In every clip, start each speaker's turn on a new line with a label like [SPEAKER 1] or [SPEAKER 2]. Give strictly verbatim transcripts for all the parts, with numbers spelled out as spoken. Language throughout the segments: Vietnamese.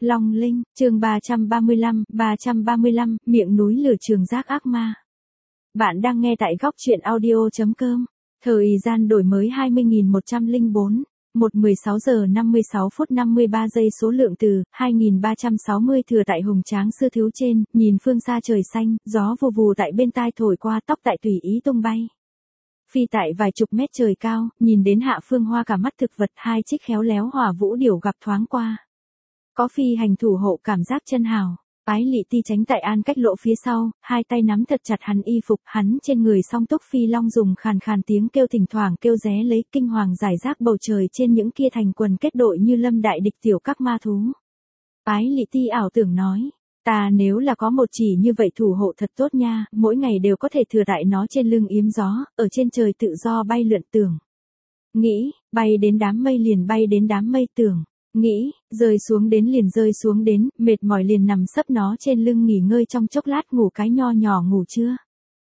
[SPEAKER 1] Long Linh, chương ba trăm ba mươi lăm, ba trăm ba mươi lăm, miệng núi lửa Trường Giác ác ma. Bạn đang nghe tại góc truyện audio chấm com. Thời gian đổi mới hai mươi nghìn một trăm lẻ bốn, một mười sáu giờ năm mươi sáu phút năm mươi ba giây. Số lượng từ hai nghìn ba trăm sáu mươi. Thừa tại hùng tráng sư thiếu trên, nhìn phương xa trời xanh, gió vù vù tại bên tai thổi qua, tóc tại tùy ý tung bay. Phi tại vài chục mét trời cao, nhìn đến hạ phương hoa cả mắt thực vật, hai chiếc khéo léo hỏa vũ điểu gặp thoáng qua. Có phi hành thủ hộ, cảm giác chân hào. Ái Lị Ti tránh tại An Cách Lỗ phía sau, hai tay nắm thật chặt hắn y phục, hắn trên người song túc phi long dùng khàn khàn tiếng kêu thỉnh thoảng kêu ré lấy, kinh hoàng giải rác bầu trời trên những kia thành quần kết đội như lâm đại địch tiểu các ma thú. Ái Lị Ti ảo tưởng nói, ta nếu là có một chỉ như vậy thủ hộ thật tốt nha, mỗi ngày đều có thể thừa tại nó trên lưng yếm gió, ở trên trời tự do bay lượn. Tưởng nghĩ, bay đến đám mây liền bay đến đám mây. Tưởng nghĩ, rơi xuống đến liền rơi xuống đến, mệt mỏi liền nằm sấp nó trên lưng nghỉ ngơi trong chốc lát, ngủ cái nho nhỏ ngủ chưa.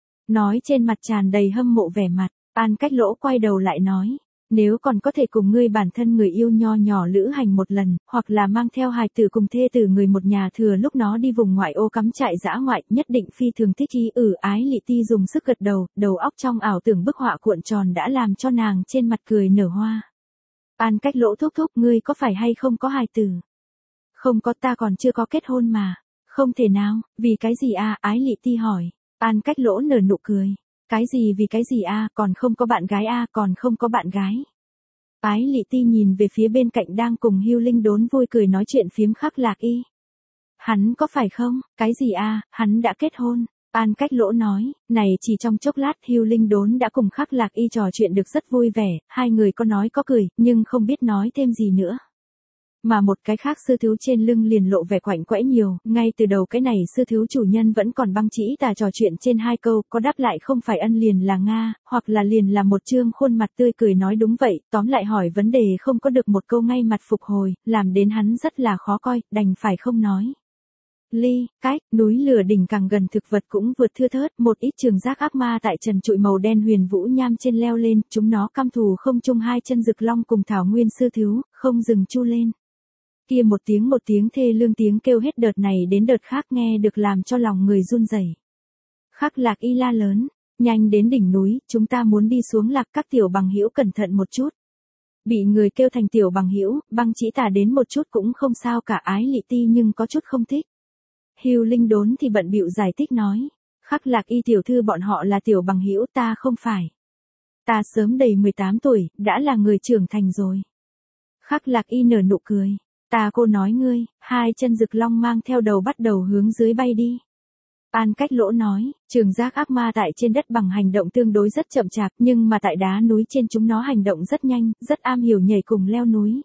[SPEAKER 1] Nói trên mặt tràn đầy hâm mộ vẻ mặt. An Cách Lỗ quay đầu lại nói, nếu còn có thể cùng ngươi bản thân người yêu nho nhỏ lữ hành một lần, hoặc là mang theo hài tử cùng thê tử người một nhà thừa lúc nó đi vùng ngoại ô cắm trại dã ngoại, nhất định phi thường thích ý. Ừ, Ái Lị Ti dùng sức gật đầu, đầu óc trong ảo tưởng bức họa cuộn tròn đã làm cho nàng trên mặt cười nở hoa. An Cách Lỗ thúc thúc, ngươi có phải hay không có hài tử? Không có, ta còn chưa có kết hôn mà. Không thể nào, vì cái gì a? Ái Lị Ti hỏi. An Cách Lỗ nở nụ cười. Cái gì vì cái gì a? Còn không có bạn gái a? Còn không có bạn gái. Ái Lị Ti nhìn về phía bên cạnh đang cùng Hưu Linh Đốn vui cười nói chuyện phiếm Khắc Lạc Y. Hắn có phải không? Cái gì a? Hắn đã kết hôn. An Cách Lỗ nói, này chỉ trong chốc lát Hưu Linh Đốn đã cùng Khắc Lạc Y trò chuyện được rất vui vẻ, hai người có nói có cười, nhưng không biết nói thêm gì nữa. Mà một cái khác sư thiếu trên lưng liền lộ vẻ quạnh quẽ nhiều, ngay từ đầu cái này sư thiếu chủ nhân vẫn còn băng chỉ tà trò chuyện trên hai câu, có đáp lại không phải ân liền là nga, hoặc là liền là một trương khuôn mặt tươi cười nói đúng vậy, tóm lại hỏi vấn đề không có được một câu ngay mặt phục hồi, làm đến hắn rất là khó coi, đành phải không nói. Ly, cách, núi lửa đỉnh càng gần thực vật cũng vượt thưa thớt, một ít trường giác ác ma tại trần trụi màu đen huyền vũ nham trên leo lên, chúng nó căm thù không chung hai chân rực long cùng thảo nguyên sư thiếu, không dừng chu lên. Kia một tiếng một tiếng thê lương tiếng kêu hết đợt này đến đợt khác nghe được làm cho lòng người run rẩy. Khắc Lạc Y la lớn, nhanh đến đỉnh núi, chúng ta muốn đi xuống lạc, các tiểu bằng hữu cẩn thận một chút. Bị người kêu thành tiểu bằng hữu, băng chỉ tà đến một chút cũng không sao cả. Ái Lị Ti nhưng có chút không thích. Hưu Linh Đốn thì bận bịu giải thích nói, Khắc Lạc Y tiểu thư bọn họ là tiểu bằng hữu, ta không phải. Ta sớm đầy mười tám tuổi, đã là người trưởng thành rồi. Khắc Lạc Y nở nụ cười, ta cô nói ngươi, hai chân rực long mang theo đầu bắt đầu hướng dưới bay đi. An Cách Lỗ nói, trường giác ác ma tại trên đất bằng hành động tương đối rất chậm chạp, nhưng mà tại đá núi trên chúng nó hành động rất nhanh, rất am hiểu nhảy cùng leo núi.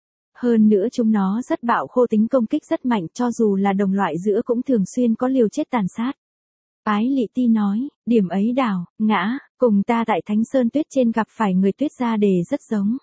[SPEAKER 1] Hơn nữa chúng nó rất bạo khô, tính công kích rất mạnh, cho dù là đồng loại giữa cũng thường xuyên có liều chết tàn sát. Ái Lị Ti nói, điểm ấy đảo, ngã, cùng ta tại Thánh Sơn Tuyết trên gặp phải người tuyết ra đề rất giống.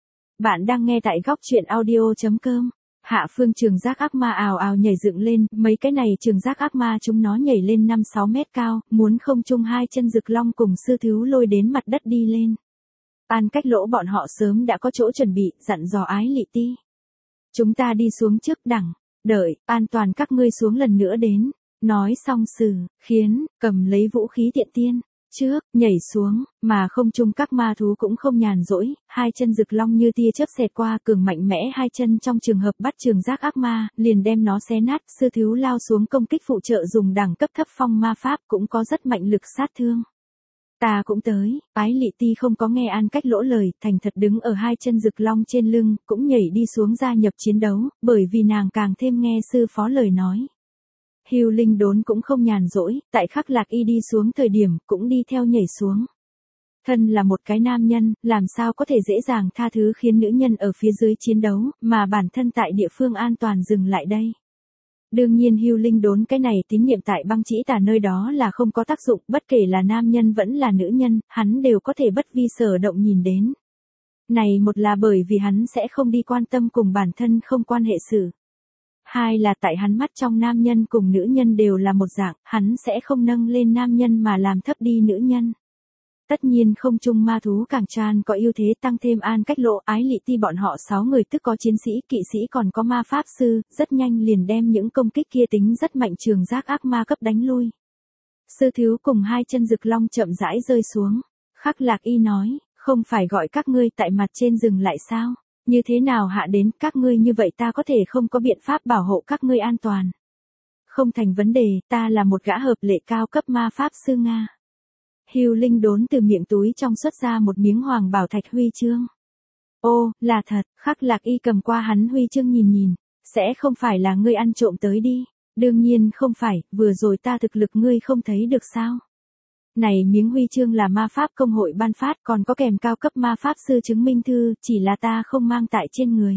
[SPEAKER 1] Bạn đang nghe tại góc truyện audio chấm com. Hạ phương trường giác ác ma ào ào nhảy dựng lên, mấy cái này trường giác ác ma chúng nó nhảy lên năm sáu mét cao, muốn không chung hai chân rực long cùng sư thiếu lôi đến mặt đất đi lên. An Cách Lỗ bọn họ sớm đã có chỗ chuẩn bị, dặn dò Ái Lị Ti. Chúng ta đi xuống trước đẳng, đợi, an toàn các ngươi xuống lần nữa đến. Nói xong sử, khiến, cầm lấy vũ khí tiện tiên, trước, nhảy xuống, mà không chung các ma thú cũng không nhàn rỗi, hai chân rực long như tia chớp xẹt qua, cường mạnh mẽ hai chân trong trường hợp bắt trường giác ác ma, liền đem nó xé nát. Sư thiếu lao xuống công kích phụ trợ dùng đẳng cấp thấp phong ma pháp cũng có rất mạnh lực sát thương. Ta cũng tới. Ái Lị Ti không có nghe An Cách Lỗ lời, thành thật đứng ở hai chân rực long trên lưng, cũng nhảy đi xuống gia nhập chiến đấu, bởi vì nàng càng thêm nghe sư phó lời nói. Hưu Linh Đốn cũng không nhàn rỗi, tại Khắc Lạc Y đi xuống thời điểm, cũng đi theo nhảy xuống. Thân là một cái nam nhân, làm sao có thể dễ dàng tha thứ khiến nữ nhân ở phía dưới chiến đấu, mà bản thân tại địa phương an toàn dừng lại đây. Đương nhiên Hưu Linh Đốn cái này tín nhiệm tại băng chỉ tà nơi đó là không có tác dụng, bất kể là nam nhân vẫn là nữ nhân, hắn đều có thể bất vi sở động nhìn đến. Này một là bởi vì hắn sẽ không đi quan tâm cùng bản thân không quan hệ sự. Hai là tại hắn mắt trong nam nhân cùng nữ nhân đều là một dạng, hắn sẽ không nâng lên nam nhân mà làm thấp đi nữ nhân. Tất nhiên không chung ma thú càng tràn có ưu thế, tăng thêm An Cách Lỗ, Ái Lị Ti bọn họ sáu người tức có chiến sĩ, kỵ sĩ còn có ma pháp sư, rất nhanh liền đem những công kích kia tính rất mạnh trường giác ác ma cấp đánh lui. Sư thiếu cùng hai chân rực long chậm rãi rơi xuống. Khắc Lạc Y nói, không phải gọi các ngươi tại mặt trên dừng lại sao? Như thế nào hạ đến các ngươi như vậy ta có thể không có biện pháp bảo hộ các ngươi an toàn. Không thành vấn đề, ta là một gã hợp lệ cao cấp ma pháp sư Nga. Hưu Linh Đốn từ miệng túi trong xuất ra một miếng hoàng bảo thạch huy chương. Ô, là thật, Khắc Lạc Y cầm qua hắn huy chương nhìn nhìn, sẽ không phải là ngươi ăn trộm tới đi. Đương nhiên không phải, vừa rồi ta thực lực ngươi không thấy được sao. Này miếng huy chương là ma pháp công hội ban phát, còn có kèm cao cấp ma pháp sư chứng minh thư, chỉ là ta không mang tại trên người.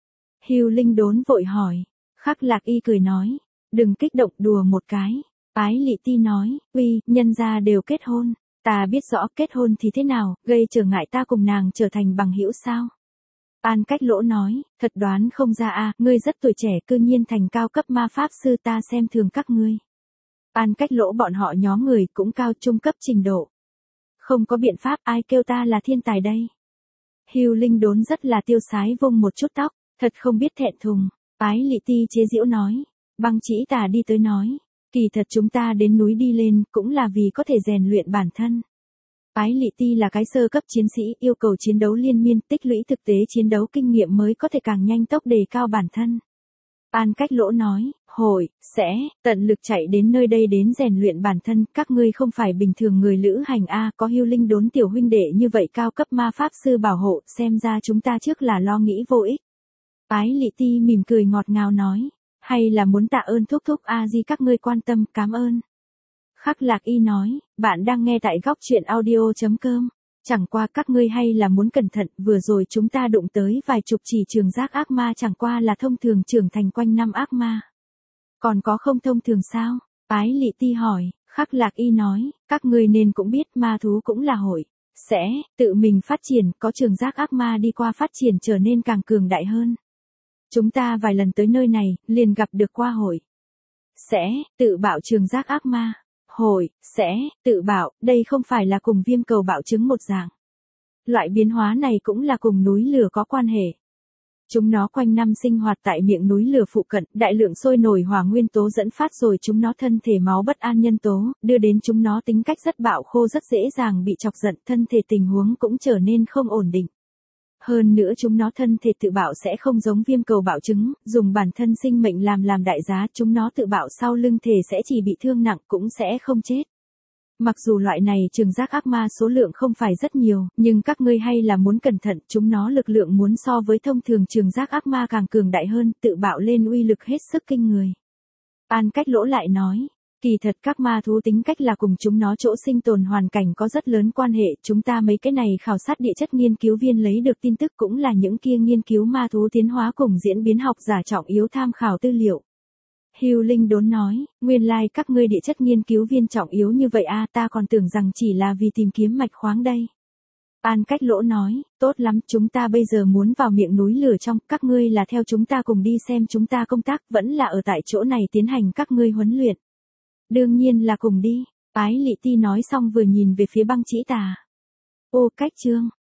[SPEAKER 1] Hưu Linh Đốn vội hỏi. Khắc Lạc Y cười nói, đừng kích động, đùa một cái. Ái Lị Ti nói, uy, nhân gia đều kết hôn, ta biết rõ kết hôn thì thế nào, gây trở ngại ta cùng nàng trở thành bằng hữu sao. An Cách Lỗ nói, thật đoán không ra a, ngươi rất tuổi trẻ cư nhiên thành cao cấp ma pháp sư, ta xem thường các ngươi. An Cách Lỗ bọn họ nhóm người cũng cao trung cấp trình độ. Không có biện pháp, ai kêu ta là thiên tài đây. Hưu Linh Đốn rất là tiêu sái vung một chút tóc, thật không biết thẹn thùng. Ái Lị Ti chế giễu nói, Băng Chỉ Tà đi tới nói, kỳ thật chúng ta đến núi đi lên cũng là vì có thể rèn luyện bản thân. Ái Lị Ti là cái sơ cấp chiến sĩ, yêu cầu chiến đấu liên miên, tích lũy thực tế chiến đấu kinh nghiệm mới có thể càng nhanh tốc đề cao bản thân. An Cách Lỗ nói, hội, sẽ, tận lực chạy đến nơi đây đến rèn luyện bản thân, các ngươi không phải bình thường người lữ hành a, có Hưu Linh Đốn tiểu huynh đệ như vậy cao cấp ma pháp sư bảo hộ, xem ra chúng ta trước là lo nghĩ vô ích. Ái Lị Ti mỉm cười ngọt ngào nói, hay là muốn tạ ơn thúc thúc a di các ngươi quan tâm, cảm ơn. Khắc Lạc Y nói, bạn đang nghe tại góc truyện audio chấm com. Chẳng qua các ngươi hay là muốn cẩn thận, vừa rồi chúng ta đụng tới vài chục chỉ trường giác ác ma, chẳng qua là thông thường trưởng thành quanh năm ác ma. Còn có không thông thường sao? Ái Lị Ti hỏi. Khắc Lạc Y nói, các ngươi nên cũng biết ma thú cũng là hội, sẽ, tự mình phát triển, có trường giác ác ma đi qua phát triển trở nên càng cường đại hơn. Chúng ta vài lần tới nơi này, liền gặp được qua hội, sẽ, tự bạo trường giác ác ma. Hội, sẽ, tự bạo, đây không phải là cùng viêm cầu bạo chứng một dạng. Loại biến hóa này cũng là cùng núi lửa có quan hệ. Chúng nó quanh năm sinh hoạt tại miệng núi lửa phụ cận, đại lượng sôi nổi hỏa nguyên tố dẫn phát rồi chúng nó thân thể máu bất an nhân tố, đưa đến chúng nó tính cách rất bạo khô, rất dễ dàng bị chọc giận, thân thể tình huống cũng trở nên không ổn định. Hơn nữa chúng nó thân thể tự bạo sẽ không giống viêm cầu bạo chứng, dùng bản thân sinh mệnh làm làm đại giá, chúng nó tự bạo sau lưng thể sẽ chỉ bị thương nặng cũng sẽ không chết. Mặc dù loại này trường giác ác ma số lượng không phải rất nhiều, nhưng các ngươi hay là muốn cẩn thận, chúng nó lực lượng muốn so với thông thường trường giác ác ma càng cường đại hơn, tự bạo lên uy lực hết sức kinh người. An Cách Lỗ lại nói, kỳ thật các ma thú tính cách là cùng chúng nó chỗ sinh tồn hoàn cảnh có rất lớn quan hệ, chúng ta mấy cái này khảo sát địa chất nghiên cứu viên lấy được tin tức cũng là những kia nghiên cứu ma thú tiến hóa cùng diễn biến học giả trọng yếu tham khảo tư liệu. Hưu Linh Đốn nói, nguyên lai like các ngươi địa chất nghiên cứu viên trọng yếu như vậy a, ta còn tưởng rằng chỉ là vì tìm kiếm mạch khoáng đây. An Cách Lỗ nói, tốt lắm, chúng ta bây giờ muốn vào miệng núi lửa trong, các ngươi là theo chúng ta cùng đi xem chúng ta công tác, vẫn là ở tại chỗ này tiến hành các ngươi huấn luyện. Đương nhiên là cùng đi. Ái Lị Ti nói xong vừa nhìn về phía Băng Chỉ Tà. Ô cách chương,